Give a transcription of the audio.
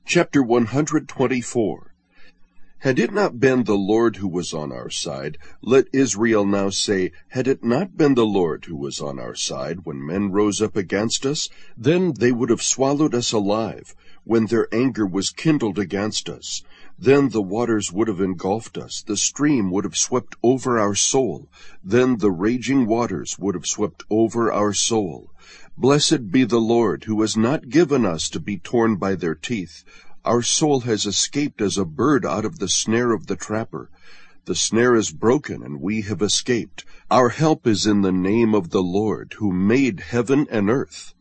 Chapter 124. Had it not been the Lord who was on our side, let Israel now say, had it not been the Lord who was on our side when men rose up against us, then they would have swallowed us alive, when their anger was kindled against us. Then the waters would have engulfed us, the stream would have swept over our soul, then the raging waters would have swept over our soul. Blessed be the Lord, who has not given us to be torn by their teeth. Our soul has escaped as a bird out of the snare of the trapper. The snare is broken, and we have escaped. Our help is in the name of the Lord, who made heaven and earth.